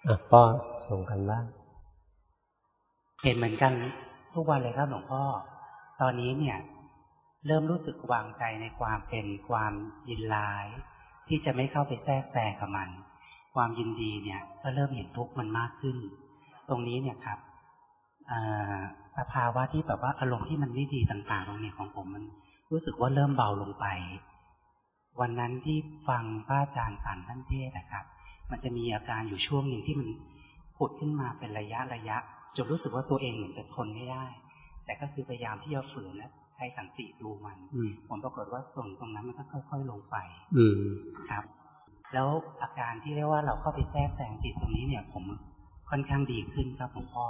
ป้อส่งกันบ้างเห็นเหมือนกันทุกวันเลยครับหลวงพ่อตอนนี้เนี่ยเริ่มรู้สึกวางใจในความเป็นความยินร้ายที่จะไม่เข้าไปแทรกแซงกับมันความยินดีเนี่ยก็เริ่มเห็นทุกข์มันมากขึ้นตรงนี้เนี่ยครับสภาวะที่แบบว่าอารมณ์ที่มันไม่ดีต่างๆตรงนี้ของผมมันรู้สึกว่าเริ่มเบาลงไปวันนั้นที่ฟังพระอาจารย์ผ่านท่านเทศนะครับมันจะมีอาการอยู่ช่วงหนึ่งที่มันผุดขึ้นมาเป็นระยะจนรู้สึกว่าตัวเองเหมือนจะทนไม่ได้แต่ก็คือพยายามที่จะฝืนและใช้สันติดูมันผลปรากฏว่าตรงนั้นมันก็ค่อยๆลงไปครับแล้วอาการที่เรียกว่าเราเข้าไปแทรกแซงจิตตรงนี้เนี่ยผมค่อนข้างดีขึ้นครับหลวงพ่อ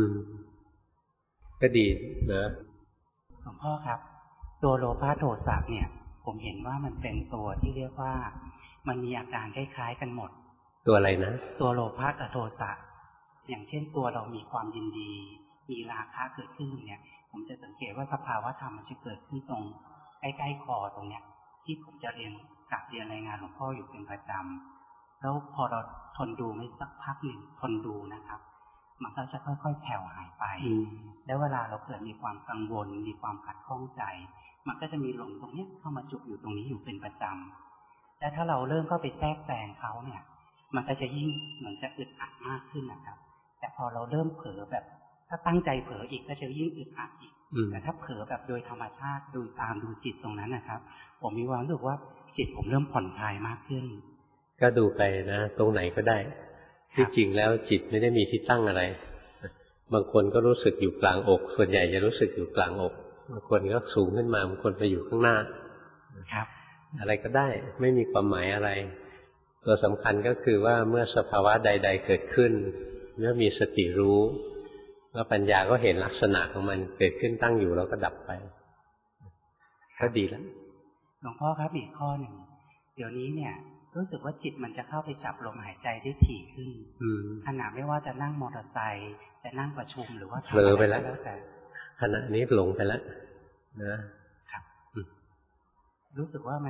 ก็ดีนะหลวงพ่อครับตัวโลภะโทสะเนี่ยผมเห็นว่ามันเป็นตัวที่เรียกว่ามันมีอาการคล้ายๆกันหมดตัวอะไรนะตัวโลภะกับโทสะอย่างเช่นตัวเรามีความยินดีมีราคะเกิดขึ้นเนี่ยผมจะสังเกตว่าสภาวะธรรมมันจะเกิดขึ้นตรงใกล้ๆคอตรงเนี้ยที่ผมจะเรียนรายงานหลวงพ่ออยู่เป็นประจำแล้วพอเราทนดูไม่สักพักหนึ่งทนดูนะครับมันก็จะค่อยๆแผ่วหายไปแล้วเวลาเราเกิดมีความกังวลมีความขัดข้องใจมันก็จะมีลมตรงนี้เข้ามาจุกอยู่ตรงนี้อยู่เป็นประจำและถ้าเราเริ่มเข้าไปแทรกแซงเขาเนี่ยมันก็จะยิ่งเหมือนจะอึดอัดมากขึ้นนะครับแต่พอเราเริ่มเผลอแบบถ้าตั้งใจเผลออีกก็จะยิ่งอึดอัดอีกแต่ถ้าเผลอแบบโดยธรรมชาติดูตามดูจิตตรงนั้นนะครับผมมีความรู้สึกว่าจิตผมเริ่มผ่อนคลายมากขึ้นก็ดูไปนะตรงไหนก็ได้ที่จริงแล้วจิตไม่ได้มีที่ตั้งอะไรบางคนก็รู้สึกอยู่กลางอกส่วนใหญ่จะรู้สึกอยู่กลางอกบางคนก็สูงขึ้นมาบางคนไปอยู่ข้างหน้าครับอะไรก็ได้ไม่มีความหมายอะไรตัวสำคัญก็คือว่าเมื่อสภาวะใดๆเกิดขึ้นเมื่อมีสติรู้แล้วปัญญาก็เห็นลักษณะของมันเกิดขึ้นตั้งอยู่แล้วก็ดับไปก็ดีแล้วหลวงพ่อครับอีกข้อหนึ่งเดี๋ยวนี้เนี่ยรู้สึกว่าจิตมันจะเข้าไปจับลมหายใจได้ถี่ขึ้นขณะไม่ว่าจะนั่งมอเตอร์ไซค์จะนั่งประชุมหรือว่าเผลอไปแล้วแต่ขณะนี้หลงไปแล้วนะครับรู้สึกว่ามัน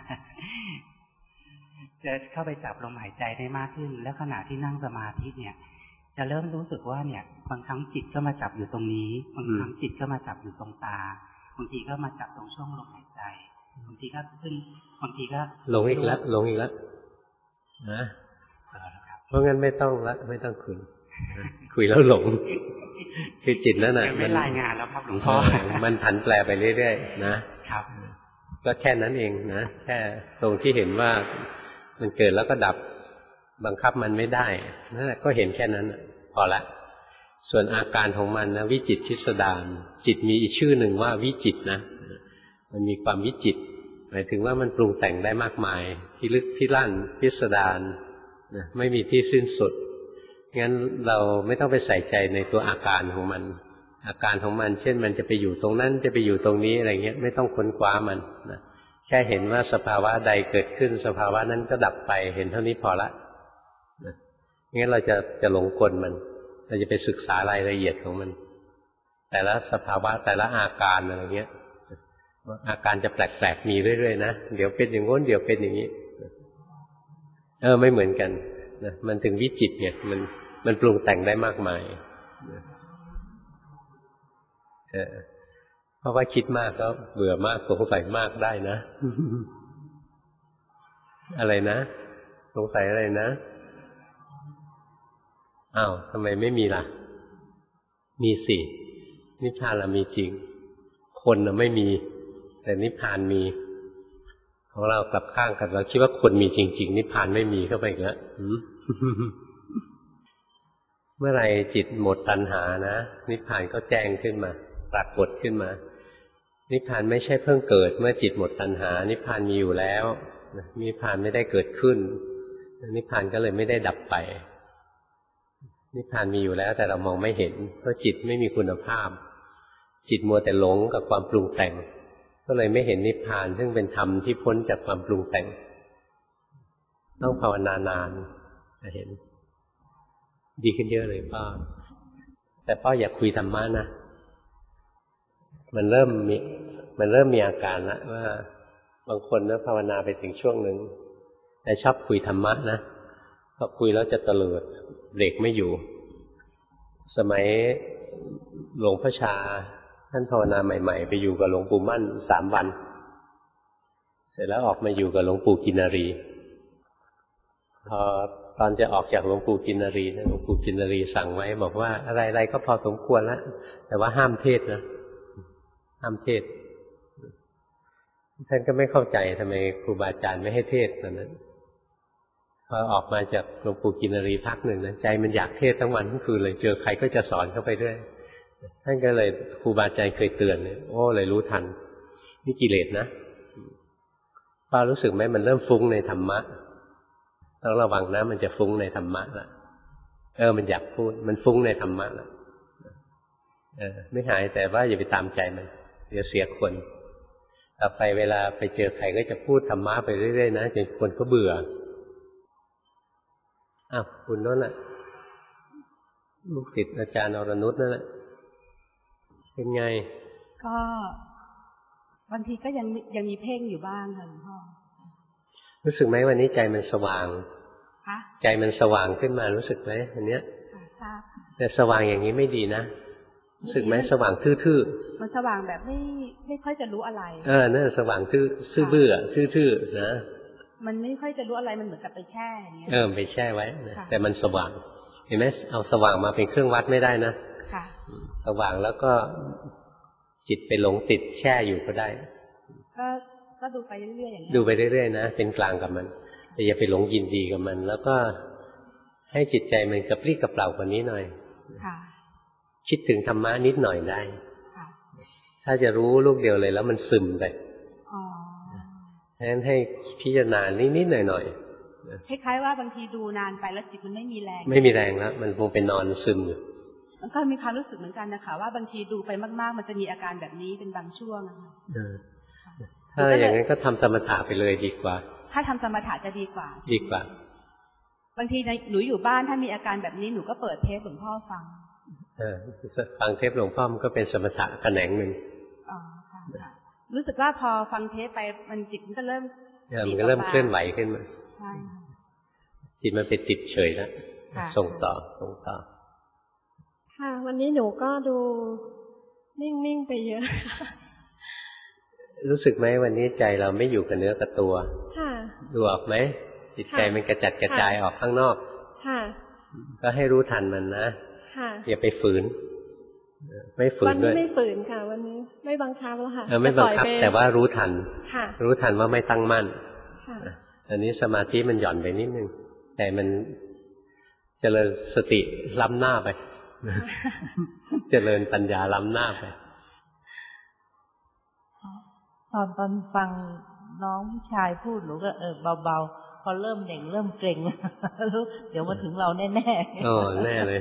จะเข้าไปจับลมหายใจได้มากขึ้นแล้วขณะที่นั่งสมาธิเนี่ยจะเริ่มรู้สึกว่าเนี่ยบางครั้งจิตก็มาจับอยู่ตรงนี้บางครั้งจิตก็มาจับอยู่ตรงตาบางทีก็มาจับตรงช่วงลมหายใจบางทีก็ขึ้นบางทีก็หลงอีกแล้วหลงอีกแล้วนะเพราะงั้นไม่ต้องละไม่ต้องคุยแล้วหลงคือจิตนั่นน่ะมันรายงานแล้วครับหลวงพ่อมันผันแปรไปเรื่อยๆนะครับก็แค่นั้นเองนะแค่ตรงที่เห็นว่ามันเกิดแล้วก็ดับบังคับมันไม่ได้นั่นแหละก็เห็นแค่นั้นพอละส่วนอาการของมันนะวิจิตรพิสดารจิตมีอีกชื่อหนึ่งว่าวิจิตรนะมันมีความวิจิตรหมายถึงว่ามันปรุงแต่งได้มากมายพิลึกพิลั่นพิสดารไม่มีที่สิ้นสุดงั้นเราไม่ต้องไปใส่ใจในตัวอาการของมันอาการของมันเช่นมันจะไปอยู่ตรงนั้นจะไปอยู่ตรงนี้อะไรเงี้ยไม่ต้องค้นคว้ามันนะแค่เห็นว่าสภาวะใดเกิดขึ้นสภาวะนั้นก็ดับไปเห็นเท่านี้พอละงั้นเราจะหลงกลมันเราจะไปศึกษารายละเอียดของมันแต่ละสภาวะแต่ละอาการอะไรเงี้ยอาการจะแปลกๆมีเรื่อยๆนะเดี๋ยวเป็นอย่างโน้นเดี๋ยวเป็นอย่างนี้ไม่เหมือนกันนะมันถึงวิจิตรเนี่ยมันปรุงแต่งได้มากมายเพราะว่าคิดมากก็เบื่อมากสงสัยมากได้นะ อะไรนะสงสัยอะไรนะอ้าวทำไมไม่มีล่ะมีสินิพพานละมีจริงคนน่ะไม่มีแต่นิพพานมีของเรากลับข้างกันเราคิดว่าคนมีจริงๆนิพพานไม่มีเข้าไปอีกแล้ว เมื่อไหร่จิตหมดตัณหานะนิพพานก็แจ้งขึ้นมาปรากฏขึ้นมานิพพานไม่ใช่เพิ่งเกิดเมื่อจิตหมดตัณหานิพพานมีอยู่แล้วนิพพานไม่ได้เกิดขึ้นนิพพานก็เลยไม่ได้ดับไปนิพพานมีอยู่แล้วแต่เรามองไม่เห็นเพราะจิตไม่มีคุณภาพจิตมัวแต่หลงกับความปรุงแต่งก็เลยไม่เห็นนิพพานซึ่งเป็นธรรมที่พ้นจากความปรุงแต่งต้องภาวนานานจะเห็นดีขึ้นเยอะเลยป้าแต่ป้าอยากคุยธรรมะนะมันเริ่มมีอาการละว่าบางคนนะภาวนาไปถึงช่วงหนึ่งแต่ชอบคุยธรรมะนะพอคุยแล้วจะเตลิดเบรกไม่อยู่สมัยหลวงพ่อชาท่านภาวนาใหม่ๆไปอยู่กับหลวงปู่มั่น3 วันเสร็จแล้วออกมาอยู่กับหลวงปู่กินรีพอตอนจะออกจากหลวงปู่กินรีหลวงปู่กินรีสั่งไว้บอกว่าอะไรๆก็พอสมควรแล้วแต่ว่าห้ามเทศนะห้ามเทศท่านก็ไม่เข้าใจทำไมครูบาอาจารย์ไม่ให้เทศตอนนั้นพอออกมาจากหลวงปู่กินรีพักหนึ่งนะใจมันอยากเทศทั้งวันทั้งคืนเลยเจอใครก็จะสอนเข้าไปด้วยท่านก็เลยครูบาอาจารย์เคยเตือนเลยโอ้เลยรู้ทันนี่กิเลสนะป้ารู้สึกไหมมันเริ่มฟุ้งในธรรมะต้องระวังนะมันจะฟุ้งในธรรมะละมันอยากพูดมันฟุ้งในธรรมะละไม่หายแต่ว่าอย่าไปตามใจมันเดี๋ยวเสียคนต่อไปเวลาไปเจอใครก็จะพูดธรรมะไปเรื่อยๆนะจนคนก็เบื่อคุณนั่นแหละลูกศิษย์อาจารย์อรนุชนั่นแหละเป็นไงก็บางทีก็ยังมีเพ่งอยู่บ้างค่ะหลวงพ่อรู้สึกไหมวันนี้ใจมันสว่างใจมันสว่างขึ้นมารู้สึกไหมอันเนี้ยทราบแต่สว่างอย่างนี้ไม่ดีนะรู้สึกไหมสว่างทื่อๆมันสว่างแบบไม่ค่อยจะรู้อะไรนั่นสว่างซื่อเบื่อทื่อๆนะมันไม่ค่อยจะรู้อะไรมันเหมือนกับไปแช่อย่างเงี้ยไปแช่ไว้แต่มันสว่างเห็นไหมเอาสว่างมาเป็นเครื่องวัดไม่ได้นะสว่างแล้วก็จิตไปหลงติดแช่อยู่ก็ได้ก็ดูไปเรื่อยๆอย่างนี้ดูไปเรื่อยๆนะเป็นกลางกับมันแต่อย่าไปหลงยินดีกับมันแล้วก็ให้จิตใจมันกระปรี้กระเปร่ากว่านี้หน่อยคิดถึงธรรมะนิดหน่อยได้ถ้าจะรู้ลูกเดียวเลยแล้วมันซึมไปฉะนั้นให้พิจารณานิดๆหน่อยๆคล้ายๆว่าบางทีดูนานไปแล้วจิตมันไม่มีแรงแล้วมันคงเป็นนอนซึมอยู่มันก็มีความรู้สึกเหมือนกันนะคะว่าบางทีดูไปมากๆมันจะมีอาการแบบนี้เป็นบางช่วงนะคะถ้าอย่างนั้นก็ทำสมถะไปเลยดีกว่าถ้าทำสมถะจะดีกว่าบางทีหนูอยู่บ้านถ้ามีอาการแบบนี้หนูก็เปิดเทปหลวงพ่อฟังฟังเทปหลวงพ่อมันก็เป็นสมถะแขนงหนึ่งรู้สึกว่าพอฟังเทปไปมันจิตมันก็เริ่มเคลื่อนไหวขึ้นมาใช่จิตมันไปติดเฉยแล้วส่งต่อค่ะวันนี้หนูก็ดูนิ่งๆไปเยอะรู้สึกไหมวันนี้ใจเราไม่อยู่กับเนื้อกับตัวดูออกไหมจิตใจมันกระจัดกระจายออกข้างนอกก็ให้รู้ทันมันนะอย่าไปฝืนไม่ฝืนด้วยวันนี้ไม่ฝืนค่ะวันนี้ไม่บังคับแล้วค่ะไม่บังคับแต่ว่ารู้ทันรู้ทันว่าไม่ตั้งมั่นอันนี้สมาธิมันหย่อนไปนิดนึงแต่มันเจริญสติล้ำหน้าไปเจริญปัญญาล้ำหน้าไปตอนฟังน้องชายพูดหนูก็เบาๆพอเริ่มเด่งเริ่มเกร็งรู้เดี๋ยวมาถึงเราแน่แน่เลย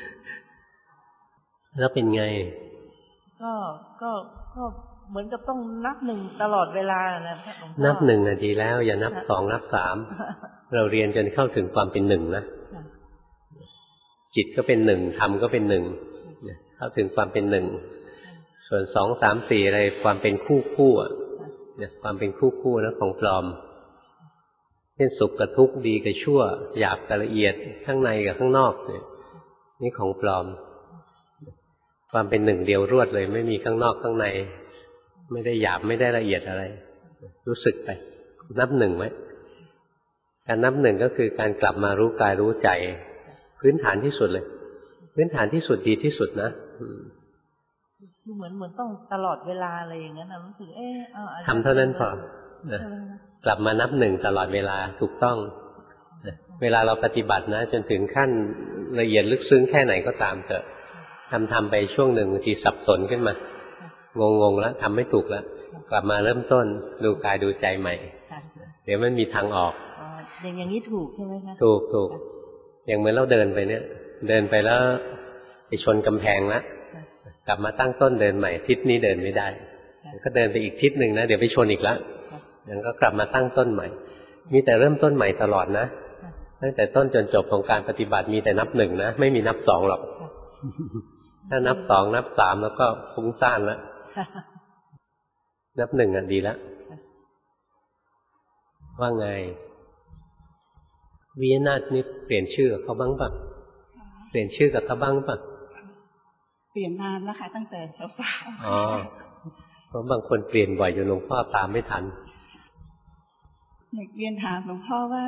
แล้วเป็นไงก็เหมือนกับต้องนับหนึ่งตลอดเวลานะครับนับหนึ่งดีแล้วอย่านับ2นับ3เราเรียนจนเข้าถึงความเป็นหนึ่งนะจิตก็เป็นหนึ่งธรรมก็เป็นหนึ่งเข้าถึงความเป็นหนึ่งส่วน2 3 4อะไรความเป็นคู่ความเป็นคู่นะของปลอมเช่นสุขกับทุกข์ดีกับชั่วหยาบกับละเอียดข้างในกับข้างนอกนี่ของปลอมความเป็นหนึ่งเดียวรวดเลยไม่มีข้างนอกข้างในไม่ได้หยาบไม่ได้ละเอียดอะไรรู้สึกไปนับหนึ่งไว้การนับหนึ่งก็คือการกลับมารู้กายรู้ใจพื้นฐานที่สุดเลยพื้นฐานที่สุดดีที่สุดนะคือเหมือนต้องตลอดเวลาอะไรอย่างนั้นรู้สึกทำเท่านั้นพอกลับมานับหนึ่งตลอดเวลาถูกต้องเวลาเราปฏิบัตินะจนถึงขั้นละเอียดลึกซึ้งแค่ไหนก็ตามเถอะทำไปช่วงหนึ่งบางทีสับสนขึ้นมางงแล้วทำไม่ถูกแล้วกลับมาเริ่มต้นดูกายดูใจใหม่เดี๋ยวมันมีทางออกอย่างนี้ถูกใช่ไหมคะถูกอย่างเหมือนเราเดินไปเนี่ยเดินไปแล้วไปชนกำแพงแล้วกลับมาตั้งต้นเดินใหม่ทิศนี้เดินไม่ได้ก็เดินไปอีกทิศหนึ่งนะเดี๋ยวไปชนอีกแล้วยังก็กลับมาตั้งต้นใหม่มีแต่เริ่มต้นใหม่ตลอดนะตั้งแต่ต้นจนจบของการปฏิบัติมีแต่นับหนึ่งนะไม่มีนับสองหรอกถ้านับ2นับ3แล้วก็ฟุ้งซ่านแล้วนับ1ดีแล้วว่าไงวิยนาถนี่เปลี่ยนชื่อกับเขาบ้างป่ะเปลี่ยนชื่อกับเขาบ้างป่ะเปลี่ยนนานแล้วค่ะตั้งแต่สาวๆอ๋อเพราะบางคนเปลี่ยนบ่อยจนหลวงพ่อตามไม่ทันอยากเรียนถามหลวงพ่อว่า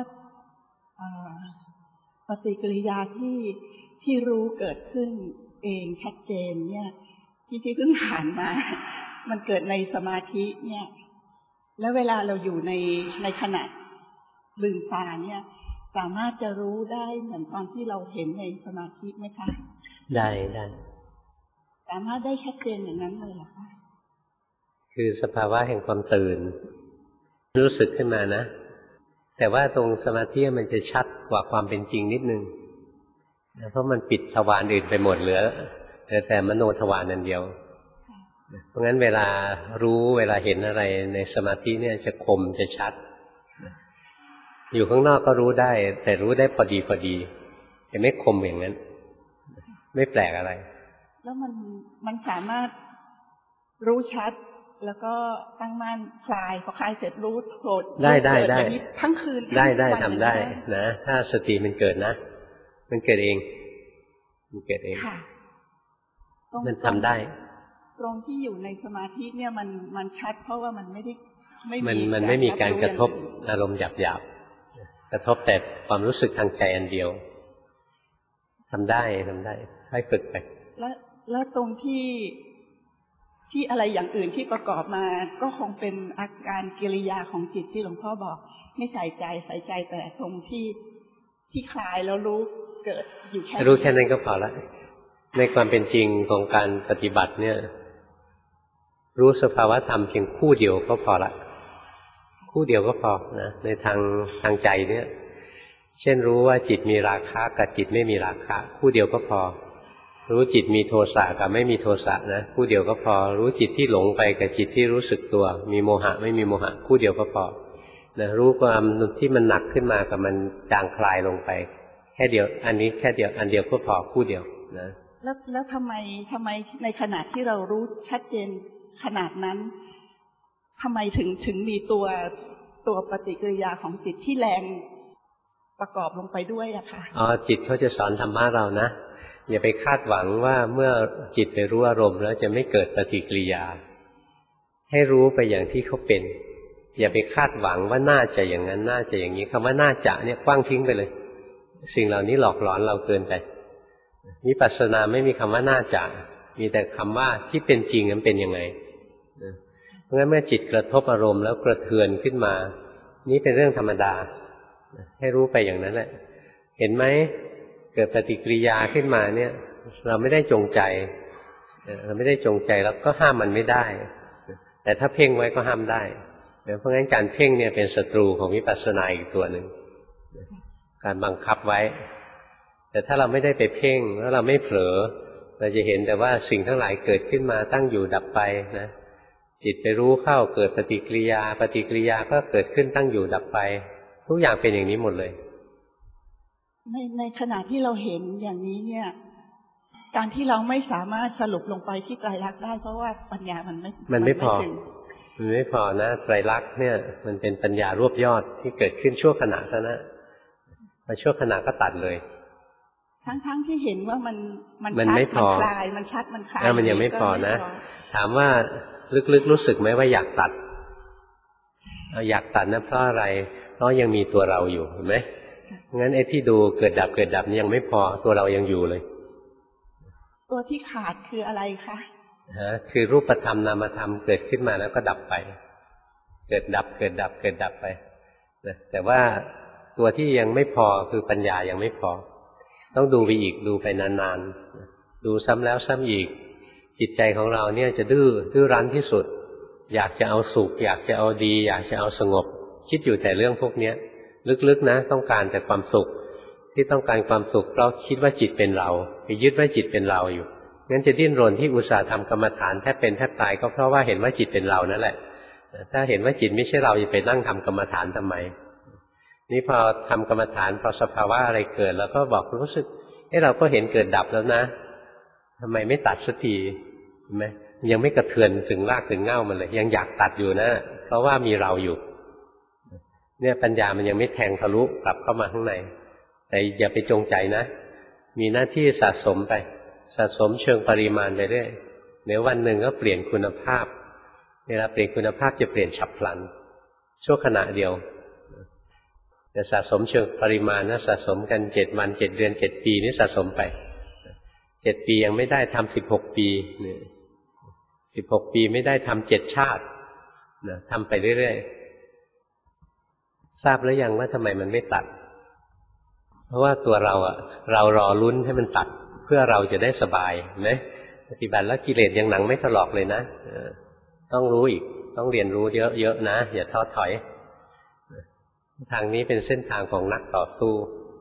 ปฏิกิริยาที่รู้เกิดขึ้นเองชัดเจนเนี่ยที่เพิ่งผ่านมามันเกิดในสมาธิเนี่ยแล้วเวลาเราอยู่ในขณะลืมตาเนี่ยสามารถจะรู้ได้เหมือนตอนที่เราเห็นในสมาธิไหมคะได้สามารถได้ชัดเจนอย่างนั้นเลยเหรอคะคือสภาวะแห่งความตื่นรู้สึกขึ้นมานะแต่ว่าตรงสมาธิมันจะชัดกว่าความเป็นจริงนิดนึงเพราะมันปิดทวารอื่นไปหมดเหลือแต่มโนทวารนั่นเดียวเพราะงั้นเวลารู้เวลาเห็นอะไรในสมาธิเนี่ยจะคมจะชัดอยู่ข้างนอกก็รู้ได้แต่รู้ได้พอดีแต่ไม่คมอย่างนั้นไม่แปลกอะไรแล้วมันสามารถรู้ชัดแล้วก็ตั้งมั่นคลายพอคลายเสร็จรู้โกรธได้ทั้งคืนได้ทำได้นะถ้าสติมันเกิดนะมันเกิดเองมันทำได้ตรงที่อยู่ในสมาธิเนี่ยมันชัดเพราะว่ามันไม่มีการกระทบอารมณ์หยาบกระทบแต่ความรู้สึกทางใจอันเดียวทำได้ให้ฝึกไปแล้วตรงที่อะไรอย่างอื่นที่ประกอบมาก็คงเป็นอาการกิริยาของจิตที่หลวงพ่อบอกไม่ใส่ใจแต่ตรงที่คลายแล้วรู้เกิดอยู่แค่รู้แค่นั้นก็พอละในความเป็นจริงของการปฏิบัติเนี่ยรู้สภาวะธรรมเพียงคู่เดียวก็พอละคู่เดียวก็พอนะในทางใจเนี่ยเช่นรู้ว่าจิตมีราคะกับจิตไม่มีราคะคู่เดียวก็พอรู้จิตมีโทสะกับไม่มีโทสะนะคู่เดียวก็พอรู้จิตที่หลงไปกับจิตที่รู้สึกตัวมีโมหะไม่มีโมหะคู่เดียวก็พอนะรู้ความที่มันหนักขึ้นมากับมันจางคลายลงไปแค่เดียวอันนี้แค่เดียวอันเดียวก็พอคู่เดียวนะแล้วทำไมในขณะที่เรารู้ชัดเจนขนาดนั้นทำไมถึงมีตัวปฏิกิริยาของจิตที่แรงประกอบลงไปด้วยอะค่ะจิตเขาจะสอนธรรมะเรานะอย่าไปคาดหวังว่าเมื่อจิตไปรู้อารมณ์แล้วจะไม่เกิดปฏิกิริยาให้รู้ไปอย่างที่เขาเป็นอย่าไปคาดหวังว่าน่าจะอย่างนั้นน่าจะอย่างนี้คำว่าน่าจะเนี่ยกว้างทิ้งไปเลยสิ่งเหล่านี้หลอกหลอนเราเกินไปวิปัสสนาไม่มีคำว่าน่าจะมีแต่คำว่าที่เป็นจริงมันเป็นยังไงเพราะงั้นเมื่อจิตกระทบอารมณ์แล้วกระเทือนขึ้นมานี่เป็นเรื่องธรรมดาให้รู้ไปอย่างนั้นแหละเห็นไหมเกิดปฏิกิริยาขึ้นมาเนี่ยเราไม่ได้จงใจแล้วก็ห้ามมันไม่ได้แต่ถ้าเพ่งไว้ก็ห้ามได้เพราะงั้นการเพ่งเนี่ยเป็นศัตรูของวิปัสสนาอีกตัวหนึ่งการบังคับไว้แต่ถ้าเราไม่ได้ไปเพ่งแล้วเราไม่เผลอเราจะเห็นแต่ว่าสิ่งทั้งหลายเกิดขึ้นมาตั้งอยู่ดับไปนะจิตไปรู้เข้าเกิดปฏิกิริยาก็เกิดขึ้นตั้งอยู่ดับไปทุกอย่างเป็นอย่างนี้หมดเลยในขณะที่เราเห็นอย่างนี้เนี่ยการที่เราไม่สามารถสรุปลงไปที่ไตรลักษณ์ได้เพราะว่าปัญญามันไม่พอนะไตรลักษณ์เนี่ยมันเป็นปัญญารวบยอดที่เกิดขึ้นชั่วขณะเท่านั้นพอชั่วขณะก็ตัดเลยทั้งที่เห็นว่ามันชัดมันคลายมันชัดมันคลายมันยังไม่พอนะถามว่าลึกๆรู้สึกไหมว่าอยากตัดนะเพราะอะไรเพราะยังมีตัวเราอยู่เห็นไหมงั้นไอ้ที่ดูเกิดดับนี่ยังไม่พอตัวเรายังอยู่เลยตัวที่ขาดคืออะไรคะคือรูปธรรมนามธรรมเกิดขึ้นมาแล้วก็ดับไปเกิดดับไปแต่ว่าตัวที่ยังไม่พอคือปัญญายังไม่พอต้องดูไปอีกดูไปนานๆดูซ้ำแล้วซ้ำอีกจิตใจของเราเนี่ยจะดื้อรั้นที่สุดอยากจะเอาสุขอยากจะเอาดีอยากจะเอาสงบคิดอยู่แต่เรื่องพวกนี้ลึกๆนะต้องการแต่ความสุขที่ต้องการความสุขเพราะคิดว่าจิตเป็นเราไปยึดว่าจิตเป็นเราอยู่งั้นจะดิ้นรนที่อุตส่าห์ทำกรรมฐานแทบเป็นแทบตายก็เพราะว่าเห็นว่าจิตเป็นเรานั่นแหละถ้าเห็นว่าจิตไม่ใช่เราจะไปนั่งทำกรรมฐานทำไมนี่พอทำกรรมฐานพอสภาวะอะไรเกิดแล้วก็บอกรู้สึกเราก็เห็นเกิดดับแล้วนะทำไมไม่ตัดสักทีเห็นไหมยังไม่กระเทือนถึงรากถึงเง่ามันเลยยังอยากตัดอยู่นะเพราะว่ามีเราอยู่เนี่ยปัญญามันยังไม่แทงทะลุกลับเข้ามาข้างในแต่อย่าไปจงใจนะมีหน้าที่สะสมไปสะสมเชิงปริมาณไปเรื่อยเดี๋ยววันหนึ่งก็เปลี่ยนคุณภาพเวลาเปลี่ยนคุณภาพจะเปลี่ยนฉับพลันชั่วขณะเดียวแต่สะสมเชิงปริมาณนะสะสมกัน7 วัน7 เดือน7 ปีนี่สะสมไป7 ปียังไม่ได้ทำ16 ปีเนี่ย16 ปีไม่ได้ทำ7 ชาตินะทำไปเรื่อยๆทราบแล้วยังว่าทำไมมันไม่ตัดเพราะว่าตัวเราเรารอลุ้นให้มันตัดเพื่อเราจะได้สบายไหมปฏิบัติแล้วกิเลสยังหนังไม่ถลอกเลยนะต้องรู้อีกต้องเรียนรู้เยอะๆนะอย่าท้อถอยทางนี้เป็นเส้นทางของนักต่อสู้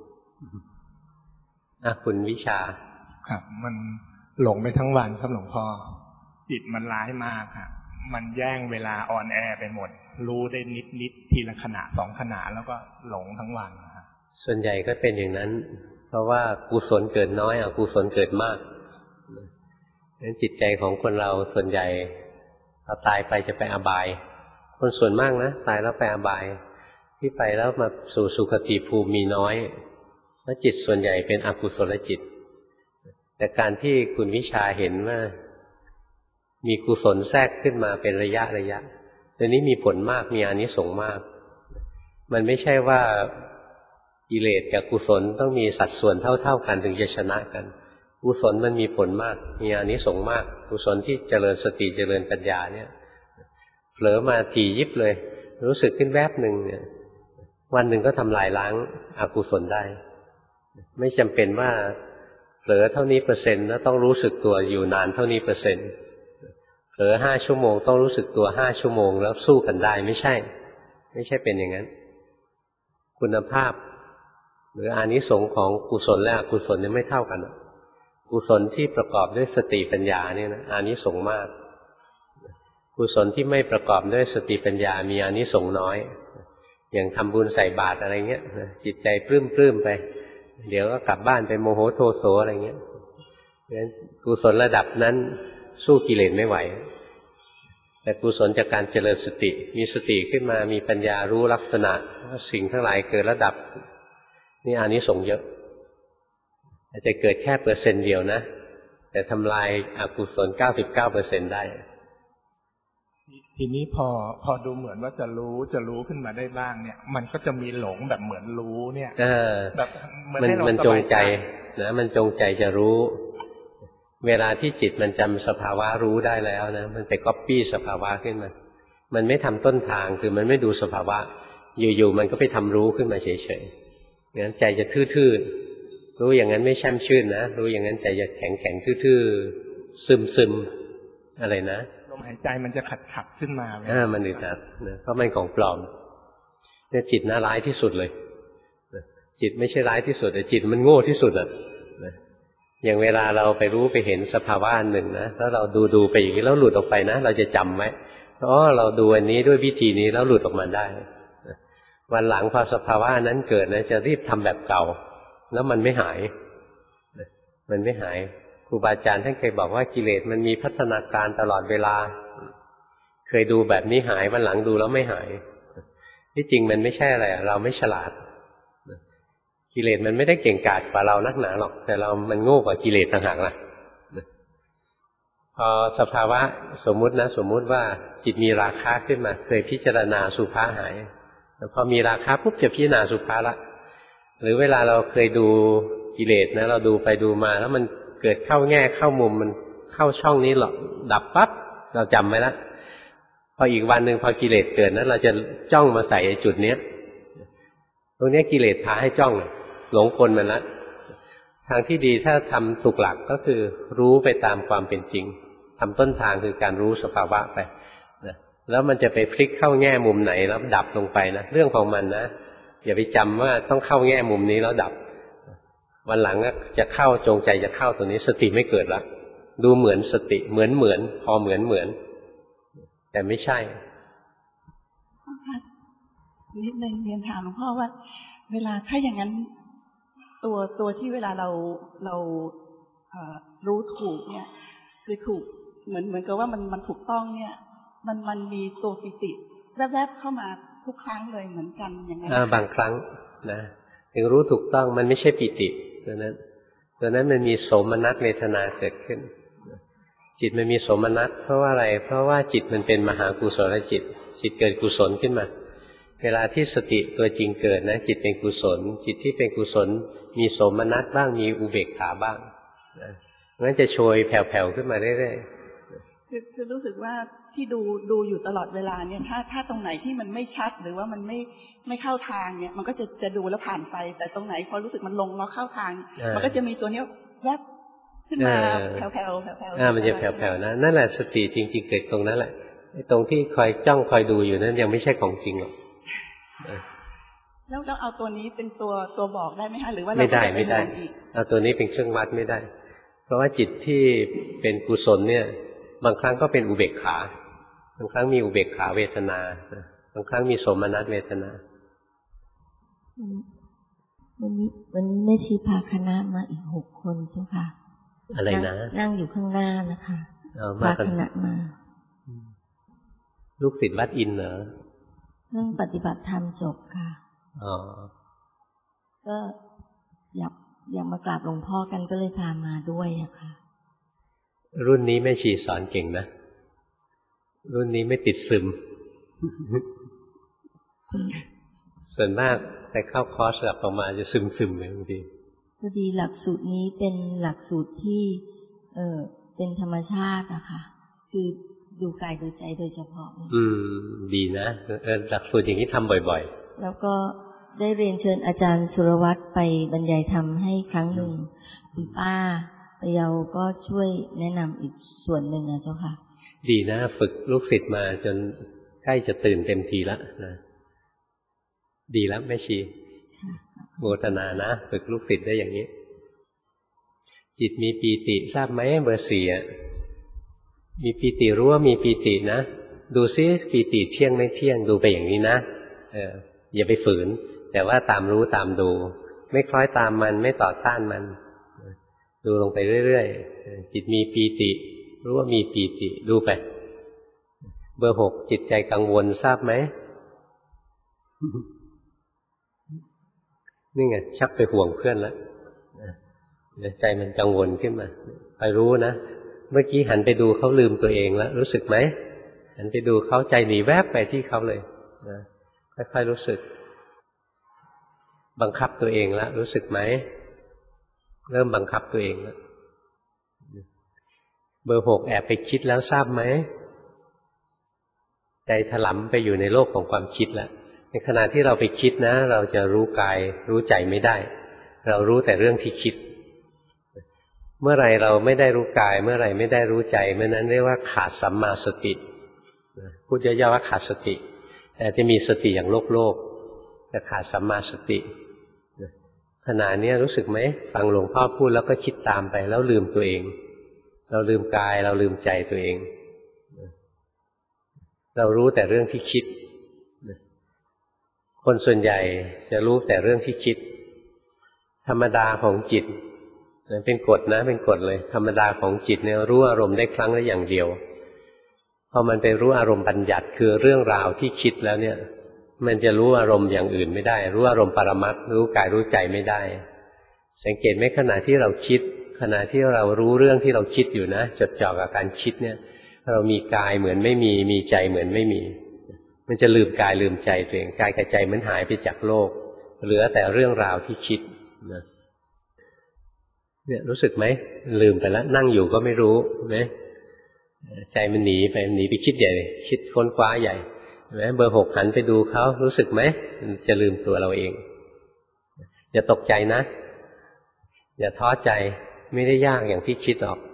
คุณวิชาครับมันหลงไปทั้งวันครับหลวงพ่อจิตมันร้ายมากครับมันแย่งเวลาออนแอร์ไปหมดรู้ได้นิดทีละขณะ2 ขณะแล้วก็หลงทั้งวันครับส่วนใหญ่ก็เป็นอย่างนั้นเพราะว่ากุศลเกิดน้อยอกุศลเกิดมากนั้นจิตใจของคนเราส่วนใหญ่พอตายไปจะไปอบายคนส่วนมากนะตายแล้วไปอบายที่ไปแล้วมาสู่สุคติภูมิมีน้อยและจิตส่วนใหญ่เป็นอกุศลจิตแต่การที่คุณวิชาเห็นว่ามีกุศลแทรกขึ้นมาเป็นระยะตัวนี้มีผลมากมีอานิสงส์มากมันไม่ใช่ว่ากิเลสกับกุศลต้องมีสัดส่วนเท่ากันถึงจะชนะกันกุศลมันมีผลมากมีอานิสงส์มากกุศลที่เจริญสติเจริญปัญญาเนี่ยเผลอมาถี่ยิบเลยรู้สึกขึ้นแวบหนึ่งเนี่ยวันหนึ่งก็ทำลายล้างอกุศลได้ไม่จำเป็นว่าเผลอเท่านี้%แล้วต้องรู้สึกตัวอยู่นานเท่านี้%เผลอ5 ชั่วโมงต้องรู้สึกตัว5 ชั่วโมงแล้วสู้กันได้ไม่ใช่เป็นอย่างนั้นคุณภาพหรืออานิสงส์ของกุศลและอกุศลเนี่ยไม่เท่ากันกุศลที่ประกอบด้วยสติปัญญาเนี่ยนะอานิสงส์มากกุศลที่ไม่ประกอบด้วยสติปัญญามีอานิสงส์น้อยอย่างทำบุญใส่บาตรอะไรเงี้ยจิตใจปลื้มไปเดี๋ยวก็กลับบ้านไปโมโหโทโสอะไรเงี้ยงั้นกุศลระดับนั้นสู้กิเลสไม่ไหวแต่กุศลจากการเจริญสติมีสติขึ้นมามีปัญญารู้ลักษณะว่าสิ่งทั้งหลายเกิดระดับนี่อานิสงส์เยอะอาจจะเกิดแค่%เดียวนะแต่ทำลายอกุศล 99% ได้ทีนี้พอดูเหมือนว่าจะรู้ขึ้นมาได้บ้างเนี่ยมันก็จะมีหลงแบบเหมือนรู้เนี่ยแบบมันจงใจนะมันจงใจจะรู้เวลาที่จิตมันจำสภาวะรู้ได้แล้วนะมันไปก๊อปปี้สภาวะขึ้นมามันไม่ทำต้นทางคือมันไม่ดูสภาวะอยู่ๆมันก็ไปทำรู้ขึ้นมาเฉยๆงั้นใจจะทื่อๆรู้อย่างนั้นไม่แช่มชื่นนะรู้อย่างนั้นใจจะแข็งๆทื่อๆซึมๆอะไรนะลมหายใจมันจะขัดขึ้นมามันอึดอัดนะเพราะมันของปลอมเนี่ยจิตน่าร้ายที่สุดเลยจิตไม่ใช่ร้ายที่สุดแต่จิตมันโง่ที่สุดอย่างเวลาเราไปรู้ไปเห็นสภาวะอันหนึ่งนะแล้วเราดูไปอย่างนี้แล้วหลุดออกไปนะเราจะจำไว้เราดูอันนี้ด้วยวิธีนี้แล้วหลุดออกมาได้วันหลังพอสภาวะนั้นเกิดนะจะรีบทำแบบเก่าแล้วมันไม่หายครูบาอาจารย์ท่านเคยบอกว่ากิเลสมันมีพัฒนาการตลอดเวลาเคยดูแบบนี้หายวันหลังดูแล้วไม่หายที่จริงมันไม่ใช่อะไรเราไม่ฉลาดกิเลสมันไม่ได้เก่งกาจกว่าเรานักหนาหรอกแต่มันโง่กว่ากิเลสต่างหากล่ะพอสภาวะสมมุติว่าจิตมีราคะขึ้นมาเคยพิจารณาสุภาหายแต่พอมีราคะปุ๊บจะพิจารณาสุภาละหรือเวลาเราเคยดูกิเลสนะเราดูไปดูมาแล้วมันเกิดเข้าแง่เข้ามุมมันเข้าช่องนี้หรอกดับปั๊บเราจำไว้ละพออีกวันหนึ่งพอกิเลสเกิดนั้นเราจะจ้องมาใส่จุดนี้ตรงนี้กิเลสพาให้จ้องหลงกลมันละทางที่ดีถ้าทำถูกหลักก็คือรู้ไปตามความเป็นจริงทำต้นทางคือการรู้สภาวะไปนะแล้วมันจะไปพลิกเข้าแง่มุมไหนแล้วดับลงไปนะเรื่องของมันนะอย่าไปจำว่าต้องเข้าแง่มุมนี้แล้วดับวันหลังจะเข้าจงใจจะเข้าตัวนี้สติไม่เกิดละดูเหมือนสติเหมือนพอเหมือนแต่ไม่ใช่นิดนึงเรียนถามหลวงพ่อว่าเวลาถ้าอย่างนั้นตัวที่เวลาเรารู้ถูกเนี่ยคือถูกเหมือนกับว่ามันถูกต้องเนี่ยมันมีตัวปิติแวบๆเข้ามาทุกครั้งเลยเหมือนกันอย่างนั้นบางครั้งนะถึงรู้ถูกต้องมันไม่ใช่ปิติตัวนั้นมันมีโสมนัสเวทนาเกิดขึ้นจิตมันมีโสมนัสเพราะว่าอะไรเพราะว่าจิตมันเป็นมหากุศลจิตเกิดกุศลขึ้นมาเวลาที่สติตัวจริงเกิดนะจิตเป็นกุศลจิตที่เป็นกุศลมีโสมนัสบ้างมีอุเบกขาบ้างงั้นจะโชยแผ่วๆขึ้นมาเรื่อยๆคือรู้สึกว่าที่ดูอยู่ตลอดเวลาเนี่ยถ้าตรงไหนที่มันไม่ชัดหรือว่ามันไม่เข้าทางเนี่ยมันก็จะดูแล้วผ่านไปแต่ตรงไหนพอรู้สึกมันลงแล้วเข้าทางมันก็จะมีตัวเนี้ยแวบขึ้นมาแผ่วๆมันจะแผ่วๆนะนั่นแหละสติจริงๆเกิดตรงนั้นแหละตรงที่คอยจ้องคอยดูอยู่นั้นยังไม่ใช่ของจริงหรอกแล้วเอาตัวนี้เป็นตัวบอกได้ไหมคะหรือว่าเราไม่ได้เอาตัวนี้เป็นเครื่องวัดไม่ได้เพราะว่าจิตที่เป็นกุศลเนี่ยบางครั้งก็เป็นอุเบกขาบางครั้งมีอุเบกขาเวทนาบางครั้งมีโสมนัสเวทนาวันนี้แม่ชีพาคณะมาอีก6 คนเจ้าค่ะอะไรนะนั่งอยู่ข้างหน้านะคะพาคณะมาลูกศิษย์วัดอินเหรอเรื่องปฏิบัติธรรมจบค่ะก็อยากมากราบหลวงพ่อกันก็เลยพามาด้วยอะค่ะรุ่นนี้แม่ชีสอนเก่งนะรุ่นนี้ไม่ติดซึมส่วนมากไปเข้าคอร์สหลับออกมาจะซึมเลยบางทีพอดีหลักสูตรนี้เป็นหลักสูตรที่เป็นธรรมชาติอะค่ะคือดูกายดูใจโดยเฉพาะดีนะหลักสูตรอย่างนี้ทำบ่อยๆแล้วก็ได้เรียนเชิญอาจารย์สุรวัตรไปบรรยายธรรมให้ครั้งหนึ่งคุณป้าเราก็ช่วยแนะนำอีกส่วนหนึ่งนะเจ้าค่ะดีนะฝึกลูกศิษย์มาจนใกล้จะตื่นเต็มทีแล้วนะดีแล้วแม่ชีโมทนานะฝึกลูกศิษย์ได้อย่างนี้จิตมีปีติทราบไหมเบอร์ 4มีปีติรู้ว่ามีปีตินะดูซิปีติเที่ยงไม่เที่ยงดูไปอย่างนี้นะอย่าไปฝืนแต่ว่าตามรู้ตามดูไม่คล้อยตามมันไม่ต่อต้านมันดูลงไปเรื่อยๆจิตมีปีติรู้ว่ามีปีติดูไปเบอร์ 6จิตใจกังวลทราบไหมนี่ไงชักไปห่วงเพื่อนแล้วใจมันกังวลขึ้นมาไปรู้นะเมื่อกี้หันไปดูเขาลืมตัวเองแล้วรู้สึกไหมหันไปดูเขาใจหนีแวบไปที่เขาเลยนะค่อยๆรู้สึกบังคับตัวเองแล้วรู้สึกไหมเริ่มบังคับตัวเองแล้วเบอร์ 6แอบไปคิดแล้วทราบไหมใจถลำไปอยู่ในโลกของความคิดแล้วในขณะที่เราไปคิดนะเราจะรู้กายรู้ใจไม่ได้เรารู้แต่เรื่องที่คิดเมื่อไรเราไม่ได้รู้กายเมื่อไรไม่ได้รู้ใจเมื่อนั้นเรียกว่าขาดสัมมาสติพูดย่อๆว่าขาดสติแต่จะมีสติอย่างโลกแต่ขาดสัมมาสติขณะนี้รู้สึกไหมฟังหลวงพ่อพูดแล้วก็คิดตามไปแล้วลืมตัวเองเราลืมกายเราลืมใจตัวเองเรารู้แต่เรื่องที่คิดคนส่วนใหญ่จะรู้แต่เรื่องที่คิดธรรมดาของจิตเป็นกฎนะเป็นกฎเลยธรรมดาของจิตเนี่ยรู้อารมณ์ได้ครั้งละอย่างเดียวพอมันไปรู้อารมณ์บัญญัติคือเรื่องราวที่คิดแล้วเนี่ยมันจะรู้อารมณ์อย่างอื่นไม่ได้รู้อารมณ์ปรมัตถ์รู้กายรู้ใจไม่ได้สังเกตไหมขณะที่เราคิดขณะที่เรารู้เรื่องที่เราคิดอยู่นะจดจ่อกับการคิดเนี่ยเรามีกายเหมือนไม่มีใจเหมือนไม่มีมันจะลืมกายลืมใจตัวเองกายกับใจมันหายไปจากโลกเหลือแต่เรื่องราวที่คิดนะเนี่ยรู้สึกไหมลืมไปแล้วนั่งอยู่ก็ไม่รู้ไหมใจมันหนีไปคิดใหญ่คิดค้นคว้าใหญ่เบอร์ 6หันไปดูเขารู้สึกไหมจะลืมตัวเราเองอย่าตกใจนะอย่าท้อใจไม่ได้ยากอย่างที่คิดหรอก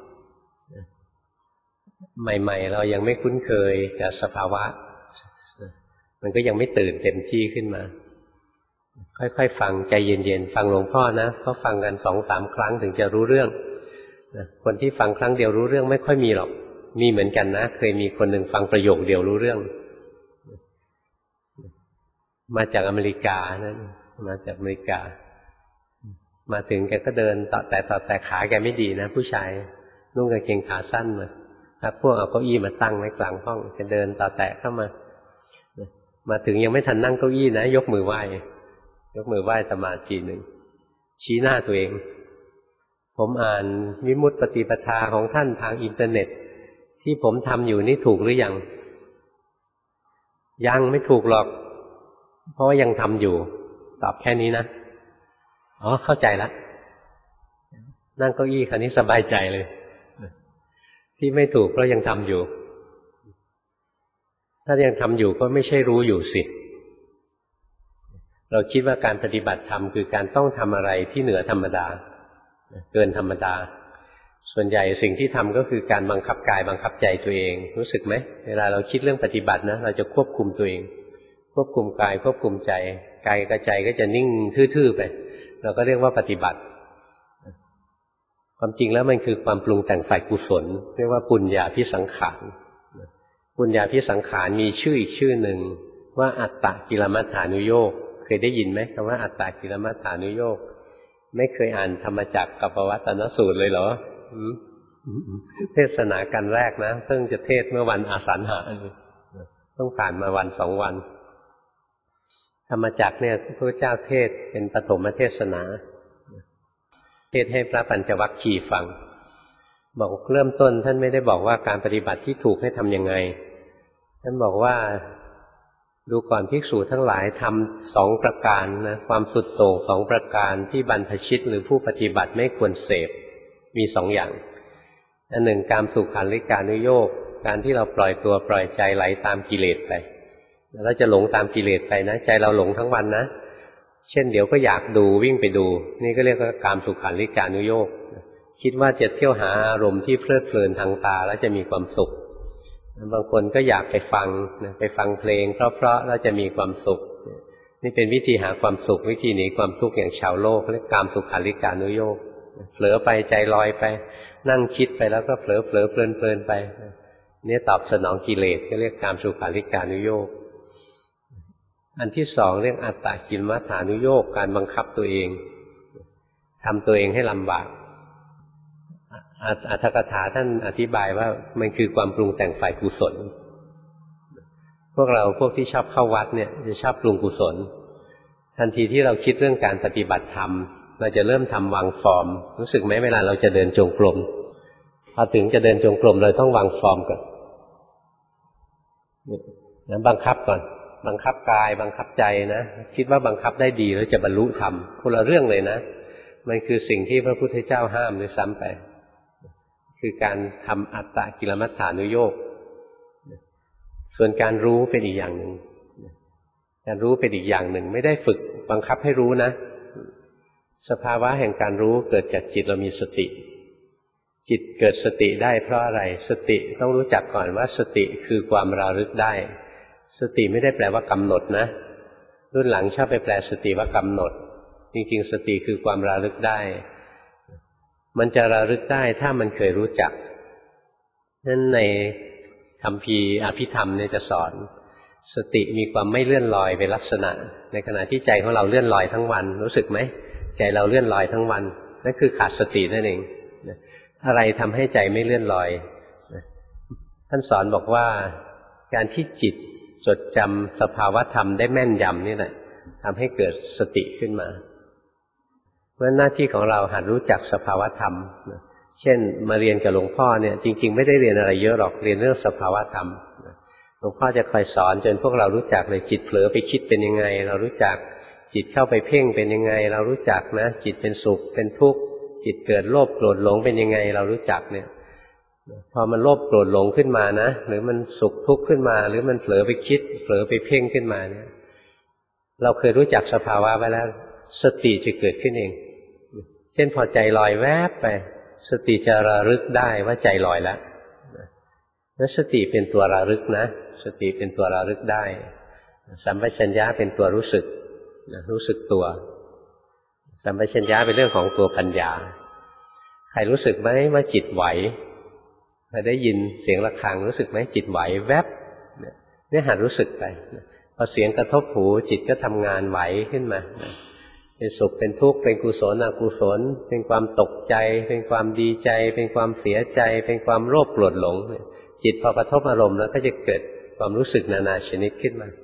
ใหม่ๆเรายังไม่คุ้นเคยกับสภาวะมันก็ยังไม่ตื่นเต็มที่ขึ้นมาค่อยๆฟังใจเย็นๆฟังหลวงพ่อนะเขาฟังกัน 2-3 ครั้งถึงจะรู้เรื่องคนที่ฟังครั้งเดียวรู้เรื่องไม่ค่อยมีหรอกมีเหมือนกันนะเคยมีคนหนึ่งฟังประโยคเดียวรู้เรื่องมาจากอเมริกานะมาจากอเมริกามาถึงแกก็เดินต่อแต่ขาแกไม่ดีนะผู้ชายนุ่งกางเกงขาสั้นมาพวกเอาเก้าอี้มาตั้งไว้กลางห้องแกเดินต่อแต่เข้ามาถึงยังไม่ทันนั่งเก้าอี้นะยกมือไหว้ยกมือไหว้อาตมาทีหนึ่งชี้หน้าตัวเองผมอ่านวิมุตติปฏิปทาของท่านทางอินเทอร์เน็ตที่ผมทำอยู่นี่ถูกหรือยังยังไม่ถูกหรอกเพราะว่ายังทำอยู่ตอบแค่นี้นะอ๋อเข้าใจแล้วนั่งเก้าอี้คันนี้สบายใจเลยที่ไม่ถูกเพราะยังทำอยู่ถ้ายังทำอยู่ก็ไม่ใช่รู้อยู่สิเราคิดว่าการปฏิบัติธรรมคือการต้องทำอะไรที่เหนือธรรมดาเกินธรรมดาส่วนใหญ่สิ่งที่ทำก็คือการบังคับกายบังคับใจตัวเองรู้สึกไหมเวลาเราคิดเรื่องปฏิบัตินะเราจะควบคุมตัวเองควบคุมกายควบคุมใจกายกับใจก็จะนิ่งทื่อๆไปเราก็เรียกว่าปฏิบัติความจริงแล้วมันคือความปรุงแต่งฝ่ายกุศลเรียกว่าปุญญาภิสังขารปุญญาภิสังขารมีชื่ออีกชื่อหนึ่งว่าอัตตกิลมัฏฐานุโยคเคยได้ยินไหมคำว่าอัตตกิลมัฏฐานุโยคไม่เคยอ่านธรรมจักรกับปวัตตนสูตรเลยเหรอเทศนากันแรกนะเพิ่งจะเทศเมื่อวันอาสัญหะต้องผ่านมาวันสองวันธรรมจักรเนี่ยพระเจ้าเทศเป็นปฐมเทศนาเทศให้พระปัญจวัคคีย์ฟังบอกเริ่มต้นท่านไม่ได้บอกว่าการปฏิบัติที่ถูกให้ทำยังไงท่านบอกว่าดูก่อนภิกษุทั้งหลายทำสองประการนะความสุดโต่งสองประการที่บรรพชิตหรือผู้ปฏิบัติไม่ควรเสพมีสองอย่างอันหนึ่งกามสุขันลิกานุโยคการที่เราปล่อยตัวปล่อยใจไหลตามกิเลสไปเราจะหลงตามกิเลสไปนะใจเราหลงทั้งวันนะเช่นเดี๋ยวก็อยากดูวิ่งไปดูนี่ก็เรียกว่ากามสุขันลิกานุโยคคิดว่าจะเที่ยวหาอารมณ์ที่เพลิดเพลินทางตาแล้วจะมีความสุขบางคนก็อยากไปฟังเพลงเพราะๆแล้วจะมีความสุขนี่เป็นวิธีหาความสุขวิธีหนีความทุกข์อย่างชาวโลกเรียกกามสุขันลิกานุโยคเผลอไปใจลอยไปนั่งคิดไปแล้วก็เผลอเพลินไปนี่ตอบสนองกิเลสก็เรียกกามสุขันลิกานุโยคอันที่สองเรียกอัตตกิลมัฏฐานุโยคการบังคับตัวเองทำตัวเองให้ลำบากอรรถกถาท่านอธิบายว่ามันคือความปรุงแต่งฝ่ายกุศลพวกที่ชอบเข้าวัดเนี่ยจะชอบปรุงกุศลทันทีที่เราคิดเรื่องการปฏิบัติธรรมเราจะเริ่มทำวางฟอร์มรู้สึกไหมเวลาเราจะเดินจงกรมพอถึงจะเดินจงกรมเราต้องวางฟอร์มก่อนนะบังคับก่อนบังคับกายบังคับใจนะคิดว่าบังคับได้ดีแล้วจะบรรลุธรรมคนละเรื่องเลยนะมันคือสิ่งที่พระพุทธเจ้าห้ามด้วยซ้ำไปคือการทำอัตตกิลมัฏฐานุโยคส่วนการรู้เป็นอีกอย่างหนึ่งการรู้เป็นอีกอย่างหนึ่งไม่ได้ฝึกบังคับให้รู้นะสภาวะแห่งการรู้เกิดจากจิตเรามีสติจิตเกิดสติได้เพราะอะไรสติต้องรู้จักก่อนว่าสติคือความระลึกได้สติไม่ได้แปลว่ากำหนดนะรุ่นหลังชอบไปแปลสติว่ากำหนดจริงๆสติคือความระลึกได้มันจะระลึกได้ถ้ามันเคยรู้จักนั้นในคัมภีร์อภิธรรมเนี่ยจะสอนสติมีความไม่เลื่อนลอยเป็นลักษณะในขณะที่ใจของเราเลื่อนลอยทั้งวันรู้สึกไหมใจเราเลื่อนลอยทั้งวันนั่นคือขาดสตินั่นเองอะไรทำให้ใจไม่เลื่อนลอยท่านสอนบอกว่าการที่จิตจดจำสภาวะธรรมได้แม่นยำนี่แหละทำให้เกิดสติขึ้นมาเพราะหน้าที่ของเราหัดรู้จักสภาวะธรรมเช่นมาเรียนกับหลวงพ่อเนี่ยจริงๆไม่ได้เรียนอะไรเยอะหรอกเรียนเรื่องสภาวะธรรมหลวงพ่อจะคอยสอนจนพวกเรารู้จักเลยจิตเผลอไปคิดเป็นยังไงเรารู้จักจิตเข้าไปเพ่งเป็นยังไงเรารู้จักนะจิตเป็นสุขเป็นทุกข์จิตเกิดโลภโกรธหลงเป็นยังไงเรารู้จักเนี่ยพอมันโลภโกรธหลงขึ้นมานะหรือมันสุขทุกข์ขึ้นมาหรือมันเผลอไปคิดเผลอไปเพ่งขึ้นมาเนี่ยเราเคยรู้จักสภาวะไว้แล้วสติจะเกิดขึ้นเองเช่นพอใจลอยแวบไปสติจะระลึกได้ว่าใจลอยแล้วนั้นสติเป็นตัวระลึกนะสติเป็นตัวระลึกได้สัมปชัญญะเป็นตัวรู้สึกตัวสัมปชัญญะเป็นเรื่องของตัวปัญญาใครรู้สึกไหมว่าจิตไหวพอได้ยินเสียงระฆังรู้สึกไหมจิตไหวแวบเนี่ยหัดรู้สึกไปพอเสียงกระทบหูจิตก็ทำงานไหวขึ้นมาเป็นสุขเป็นทุกข์เป็นกุศลอกุศลเป็นความตกใจเป็นความดีใจเป็นความเสียใจเป็นความโลภโกรธหลงจิตพอกระทบอารมณ์แล้วก็จะเกิดความรู้สึกนานาชนิดขึ้นมา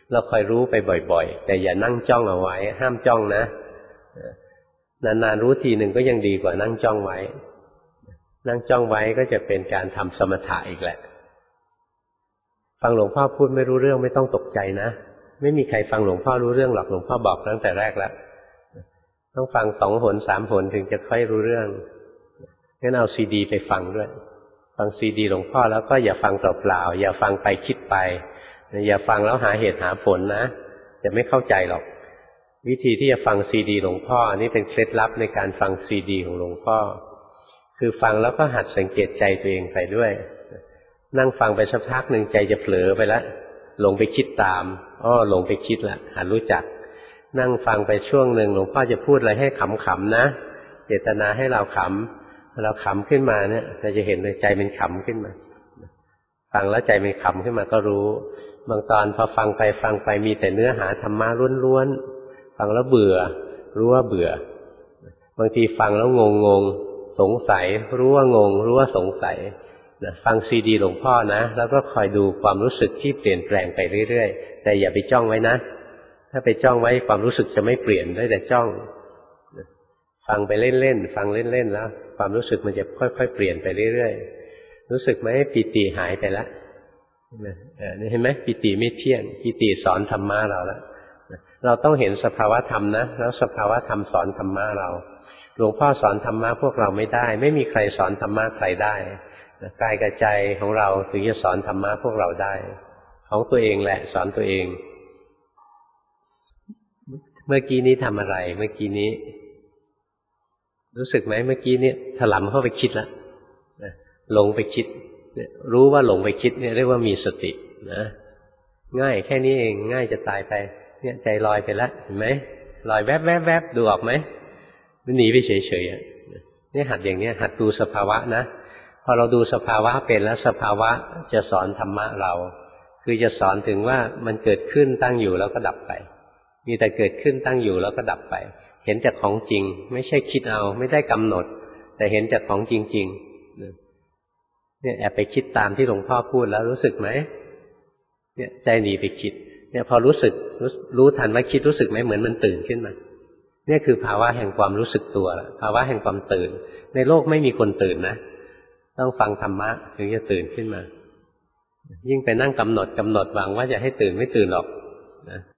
เราคอยรู้ไปบ่อยๆแต่อย่านั่งจ้องเอาไว้ห้ามจ้องนะนานๆรู้ทีหนึ่งก็ยังดีกว่านั่งจ้องไว้นั่งจ้องไว้ก็จะเป็นการทำสมถะอีกแหละฟังหลวงพ่อพูดไม่รู้เรื่องไม่ต้องตกใจนะไม่มีใครฟังหลวงพ่อรู้เรื่องหรอกหลวงพ่อบอกตั้งแต่แรกแล้วต้องฟัง2 หน 3 หนถึงจะค่อยรู้เรื่องงั้นเอาซีดีไปฟังด้วยฟังซีดีหลวงพ่อแล้วก็อย่าฟังเปล่าๆอย่าฟังไปคิดไปอย่าฟังแล้วหาเหตุหาผลนะจะไม่เข้าใจหรอกวิธีที่จะฟังซีดีหลวงพ่อนี่เป็นเคล็ดลับในการฟังซีดีของหลวงพ่อคือฟังแล้วก็หัดสังเกตใจตัวเองไปด้วยนั่งฟังไปสักพักหนึ่งใจจะเผลอไปแล้วหลงไปคิดตามหลงไปคิดละหัดรู้จักนั่งฟังไปช่วงหนึ่งหลวงพ่อจะพูดอะไรให้ขำๆนะเจตนาให้เราขำขึ้นมาเนี่ยเราจะเห็นเลยใจเป็นขำขึ้นมาฟังแล้วใจเป็นขำขึ้นมาก็รู้บางตอนพอฟังไปมีแต่เนื้อหาธรรมะล้วนๆฟังแล้วเบื่อรู้ว่าเบื่อบางทีฟังแล้วงงสงสัยรู้ว่างงรู้ว่าสงสัยนะฟังซีดีหลวงพ่อนะแล้วก็คอยดูความรู้สึกที่เปลี่ยนแปลงไปเรื่อยๆแต่อย่าไปจ้องไว้นะถ้าไปจ้องไว้ความรู้สึกจะไม่เปลี่ยนได้แต่จ้องฟังไปเล่นๆฟังเล่นๆแล้วความรู้สึกมันจะค่อยๆเปลี่ยนไปเรื่อยๆรู้สึกไหมปิติหายไปแล้วนี่เห็นไหมปิติไม่เที่ยงปิติสอนธรรมะเราแล้วเราต้องเห็นสภาวะธรรมนะแล้วสภาวะธรรมสอนธรรมะเราหลวงพ่อสอนธรรมะพวกเราไม่ได้ไม่มีใครสอนธรรมะใครได้กายกับใจของเราถึงจะสอนธรรมะพวกเราได้ของตัวเองแหละสอนตัวเองเมื่อกี้นี้ทำอะไรเมื่อกี้นี้รู้สึกไหมเมื่อกี้นี้ถลำเข้าไปคิดแล้วหลงไปคิดรู้ว่าหลงไปคิดเนี่ยเรียกว่ามีสตินะง่ายแค่นี้เองง่ายจะตายไปเนี่ยใจลอยไปแล้วเห็นไหมลอยแวบๆดูออกไหมมันหนีไปเฉยๆนี่หัดอย่างนี้หัดดูสภาวะนะพอเราดูสภาวะเป็นแล้วสภาวะจะสอนธรรมะเราคือจะสอนถึงว่ามันเกิดขึ้นตั้งอยู่แล้วก็ดับไปมีแต่เกิดขึ้นตั้งอยู่แล้วก็ดับไปเห็นจากของจริงไม่ใช่คิดเอาไม่ได้กำหนดแต่เห็นจากของจริงๆเนี่ยแอบไปคิดตามที่หลวงพ่อพูดแล้วรู้สึกไหมเนี่ยใจหนีไปคิดเนี่ยพอรู้ทันว่าคิดรู้สึกไหมเหมือนมันตื่นขึ้นมาเนี่ยคือภาวะแห่งความรู้สึกตัวภาวะแห่งความตื่นในโลกไม่มีคนตื่นนะต้องฟังธรรมะถึงจะตื่นขึ้นมายิ่งไปนั่งกำหนดหวังว่าจะให้ตื่นไม่ตื่นหรอกนะ